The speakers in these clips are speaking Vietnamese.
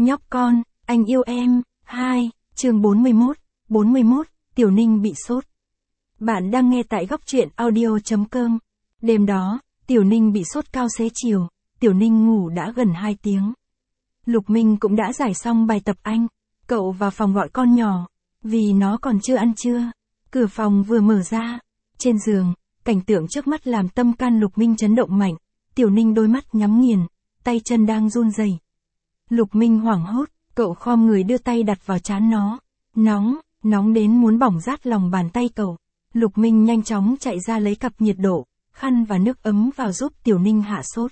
Nhóc con, anh yêu em. 2, chương 41, Tiểu Ninh bị sốt. Bạn đang nghe tại góc truyện audio.com. Đêm đó, Tiểu Ninh bị sốt cao xế chiều, Tiểu Ninh ngủ đã gần 2 tiếng. Lục Minh cũng đã giải xong bài tập Anh. Cậu vào phòng gọi con nhỏ, vì nó còn chưa ăn trưa. Cửa phòng vừa mở ra. Trên giường, cảnh tượng trước mắt làm tâm can Lục Minh chấn động mạnh. Tiểu Ninh đôi mắt nhắm nghiền, tay chân đang run rẩy. Lục Minh hoảng hốt, cậu khom người đưa tay đặt vào trán nó. Nóng đến muốn bỏng rát lòng bàn tay cậu. Lục Minh nhanh chóng chạy ra lấy cặp nhiệt độ, khăn và nước ấm vào giúp Tiểu Ninh hạ sốt.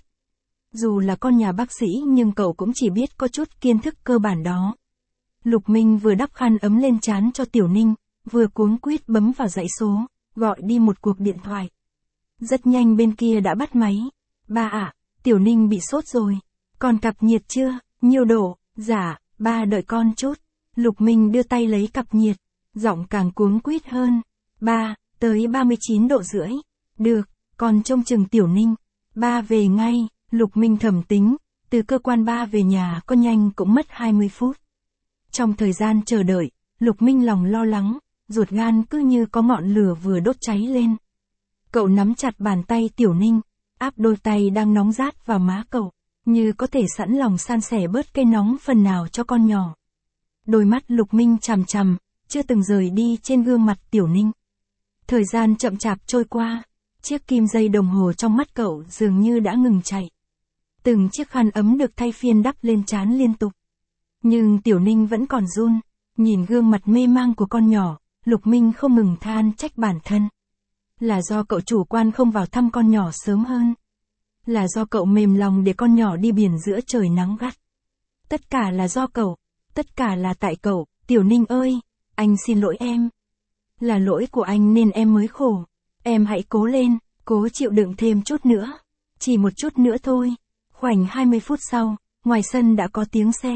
Dù là con nhà bác sĩ nhưng cậu cũng chỉ biết có chút kiến thức cơ bản đó. Lục Minh vừa đắp khăn ấm lên trán cho Tiểu Ninh, vừa cuống quýt bấm vào dãy số, gọi đi một cuộc điện thoại. Rất nhanh bên kia đã bắt máy. Ba ạ, Tiểu Ninh bị sốt rồi. Còn cặp nhiệt chưa? Nhiêu độ? Dạ, ba đợi con chút. Lục Minh đưa tay lấy cặp nhiệt, giọng càng cuống quýt hơn. Ba, tới 39 độ rưỡi. Được, con trông chừng Tiểu Ninh. Ba về ngay. Lục Minh thầm tính, từ cơ quan ba về nhà có nhanh cũng mất 20 phút. Trong thời gian chờ đợi, Lục Minh lòng lo lắng, ruột gan cứ như có ngọn lửa vừa đốt cháy lên. Cậu nắm chặt bàn tay Tiểu Ninh, áp đôi tay đang nóng rát vào má cậu, như có thể sẵn lòng san sẻ bớt cây nóng phần nào cho con nhỏ. Đôi mắt Lục Minh chằm chằm, chưa từng rời đi trên gương mặt Tiểu Ninh. Thời gian chậm chạp trôi qua, chiếc kim dây đồng hồ trong mắt cậu dường như đã ngừng chạy. Từng chiếc khăn ấm được thay phiên đắp lên trán liên tục. Nhưng Tiểu Ninh vẫn còn run, nhìn gương mặt mê mang của con nhỏ, Lục Minh không ngừng than trách bản thân. Là do cậu chủ quan không vào thăm con nhỏ sớm hơn. Là do cậu mềm lòng để con nhỏ đi biển giữa trời nắng gắt. Tất cả là do cậu, tất cả là tại cậu. Tiểu Ninh ơi, anh xin lỗi em. Là lỗi của anh nên em mới khổ. Em hãy cố lên, cố chịu đựng thêm chút nữa. Chỉ một chút nữa thôi. Khoảnh 20 phút sau, ngoài sân đã có tiếng xe.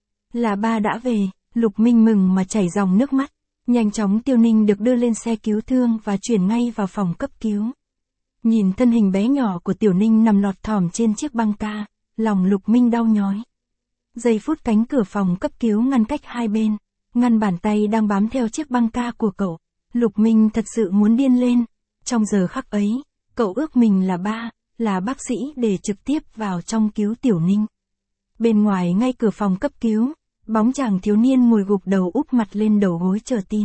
Là ba đã về. Lục Minh mừng mà chảy dòng nước mắt. Nhanh chóng Tiểu Ninh được đưa lên xe cứu thương và chuyển ngay vào phòng cấp cứu. Nhìn thân hình bé nhỏ của Tiểu Ninh nằm lọt thỏm trên chiếc băng ca, lòng Lục Minh đau nhói. Giây phút cánh cửa phòng cấp cứu ngăn cách hai bên, ngăn bàn tay đang bám theo chiếc băng ca của cậu. Lục Minh thật sự muốn điên lên. Trong giờ khắc ấy, cậu ước mình là ba, là bác sĩ để trực tiếp vào trong cứu Tiểu Ninh. Bên ngoài ngay cửa phòng cấp cứu, bóng chàng thiếu niên ngồi gục đầu úp mặt lên đầu gối chờ tin.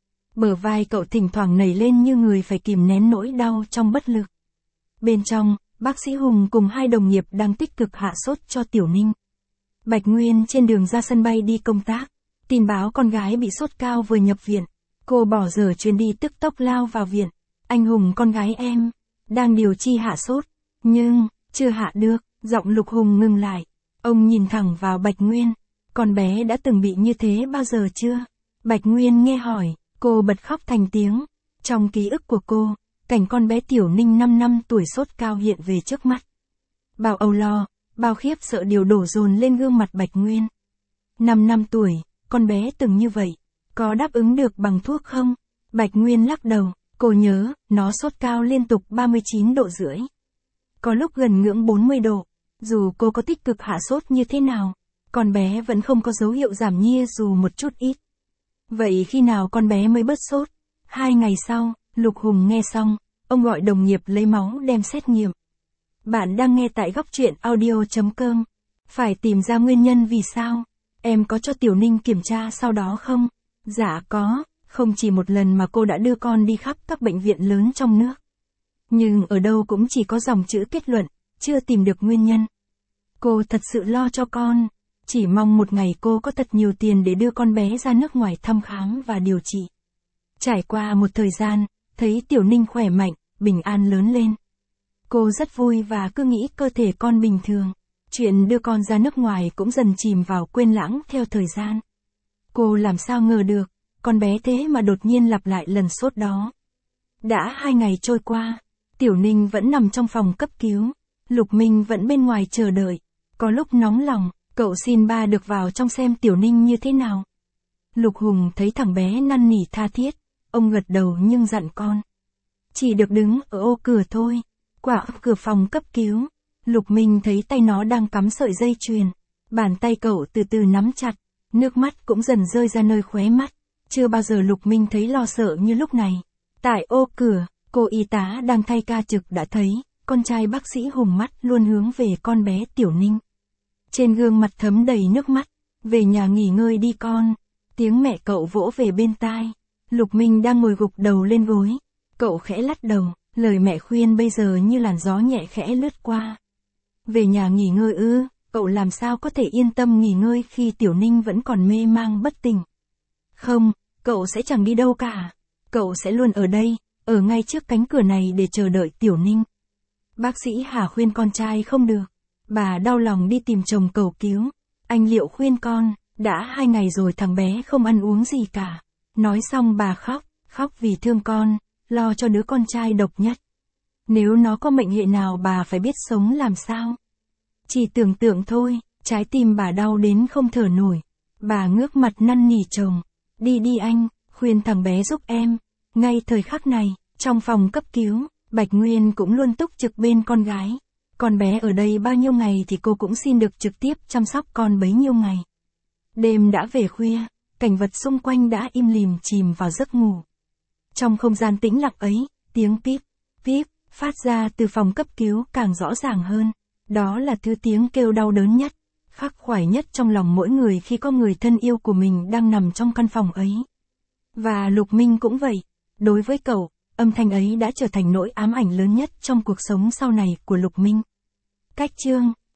Bờ vai cậu thỉnh thoảng nảy lên như người phải kìm nén nỗi đau trong bất lực. Bên trong, bác sĩ Hùng cùng hai đồng nghiệp đang tích cực hạ sốt cho Tiểu Ninh. Bạch Nguyên trên đường ra sân bay đi công tác, tin báo con gái bị sốt cao vừa nhập viện. Cô bỏ dở chuyến đi tức tốc lao vào viện. Anh Hùng con gái em, đang điều chi hạ sốt, nhưng, chưa hạ được. Giọng Lục Hùng ngừng lại. Ông nhìn thẳng vào Bạch Nguyên. Con bé đã từng bị như thế bao giờ chưa? Bạch Nguyên nghe hỏi, cô bật khóc thành tiếng. Trong ký ức của cô, cảnh con bé Tiểu Ninh 5 năm tuổi sốt cao hiện về trước mắt. Bao âu lo, bao khiếp sợ đều đổ dồn lên gương mặt Bạch Nguyên. 5 năm tuổi, con bé từng như vậy, có đáp ứng được bằng thuốc không? Bạch Nguyên lắc đầu, cô nhớ, nó sốt cao liên tục 39 độ rưỡi. Có lúc gần ngưỡng 40 độ, dù cô có tích cực hạ sốt như thế nào, con bé vẫn không có dấu hiệu giảm nhia dù một chút ít. Vậy khi nào con bé mới bớt sốt? 2 ngày sau, Lục Hùng nghe xong, ông gọi đồng nghiệp lấy máu đem xét nghiệm. Bạn đang nghe tại góc truyện audio.com. Phải tìm ra nguyên nhân vì sao. Em có cho Tiểu Ninh kiểm tra sau đó không? Dạ có, không chỉ một lần mà cô đã đưa con đi khắp các bệnh viện lớn trong nước. Nhưng ở đâu cũng chỉ có dòng chữ kết luận, chưa tìm được nguyên nhân. Cô thật sự lo cho con. Chỉ mong một ngày cô có thật nhiều tiền để đưa con bé ra nước ngoài thăm khám và điều trị. Trải qua một thời gian, thấy Tiểu Ninh khỏe mạnh, bình an lớn lên. Cô rất vui và cứ nghĩ cơ thể con bình thường. Chuyện đưa con ra nước ngoài cũng dần chìm vào quên lãng theo thời gian. Cô làm sao ngờ được, con bé thế mà đột nhiên lặp lại lần sốt đó. Đã 2 ngày trôi qua, Tiểu Ninh vẫn nằm trong phòng cấp cứu. Lục Minh vẫn bên ngoài chờ đợi. Có lúc nóng lòng, cậu xin ba được vào trong xem Tiểu Ninh như thế nào. Lục Hùng thấy thằng bé năn nỉ tha thiết, ông gật đầu nhưng dặn con. Chỉ được đứng ở ô cửa thôi. Qua cửa phòng cấp cứu, Lục Minh thấy tay nó đang cắm sợi dây chuyền. Bàn tay cậu từ từ nắm chặt, nước mắt cũng dần rơi ra nơi khóe mắt. Chưa bao giờ Lục Minh thấy lo sợ như lúc này. Tại ô cửa, cô y tá đang thay ca trực đã thấy, con trai bác sĩ Hùng mắt luôn hướng về con bé Tiểu Ninh. Trên gương mặt thấm đầy nước mắt, về nhà nghỉ ngơi đi con. Tiếng mẹ cậu vỗ về bên tai. Lục Minh đang ngồi gục đầu lên gối. Cậu khẽ lắc đầu, lời mẹ khuyên bây giờ như làn gió nhẹ khẽ lướt qua. Về nhà nghỉ ngơi ư, cậu làm sao có thể yên tâm nghỉ ngơi khi Tiểu Ninh vẫn còn mê mang bất tỉnh. Không, cậu sẽ chẳng đi đâu cả. Cậu sẽ luôn ở đây, ở ngay trước cánh cửa này để chờ đợi Tiểu Ninh. Bác sĩ Hà khuyên con trai không được. Bà đau lòng đi tìm chồng cầu cứu. Anh Liệu khuyên con, đã 2 ngày rồi thằng bé không ăn uống gì cả. Nói xong bà khóc, khóc vì thương con, lo cho đứa con trai độc nhất. Nếu nó có mệnh hệ nào bà phải biết sống làm sao. Chỉ tưởng tượng thôi, trái tim bà đau đến không thở nổi. Bà ngước mặt năn nỉ chồng. Đi đi anh, khuyên thằng bé giúp em. Ngay thời khắc này, trong phòng cấp cứu, Bạch Nguyên cũng luôn túc trực bên con gái. Con bé ở đây bao nhiêu ngày thì cô cũng xin được trực tiếp chăm sóc con bấy nhiêu ngày. Đêm đã về khuya, cảnh vật xung quanh đã im lìm chìm vào giấc ngủ. Trong không gian tĩnh lặng ấy, tiếng píp, píp, phát ra từ phòng cấp cứu càng rõ ràng hơn. Đó là thứ tiếng kêu đau đớn nhất, khắc khoải nhất trong lòng mỗi người khi có người thân yêu của mình đang nằm trong căn phòng ấy. Và Lục Minh cũng vậy. Đối với cậu, âm thanh ấy đã trở thành nỗi ám ảnh lớn nhất trong cuộc sống sau này của Lục Minh. Cách chương